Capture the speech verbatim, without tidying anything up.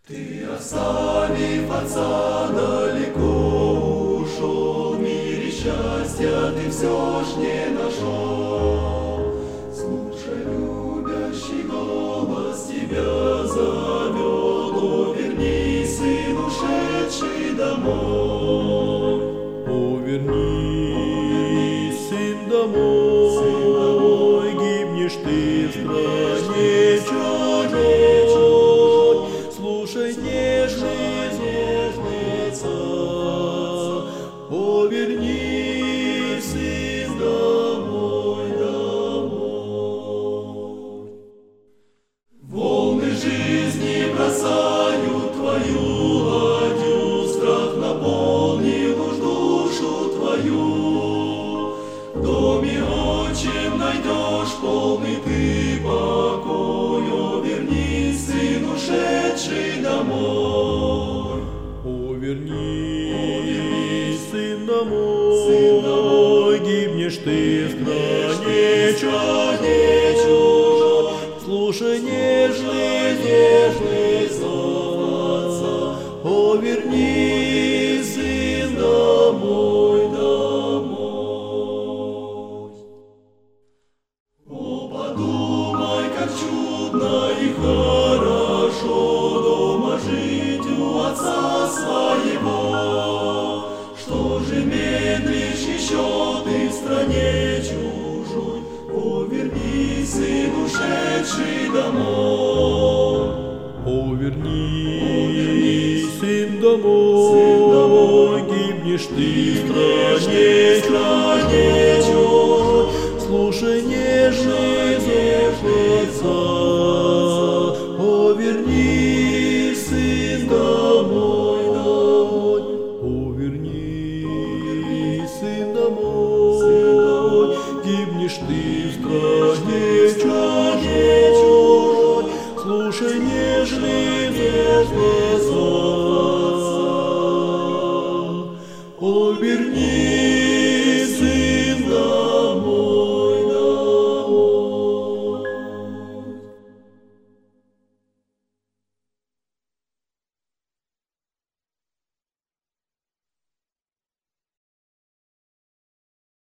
Ты, оставив отца, далеко ушел, в мире счастья ты все ж не нашел. Слушай, любящий голос тебя зовет, о, вернись, сын, ушедший домой. О, вернись, сын, домой, сын, домой, гибнешь ты в стране чужой. Слушай, нежный зов Отца, о, вернись, сын, домой, домой. Волны жизни бросают твою ладью, страх наполнил уж душу твою. В доме отчим найдешь полный ты покой, о, вернись, сын, ушедший домой. О, вернись, сын, домой, сын, домой, гибнешь ты в стране чужой. Слушай, нежный, нежный зов Отца, о, вернись, сын, домой, домой. О, подумай, как чудно и хорошо дома жить у Отца своего. Что же медлишь еще ты в стране чужой? О, вернись, сын, ушедший домой. О, вернись, сын, домой, гибнешь ты в стране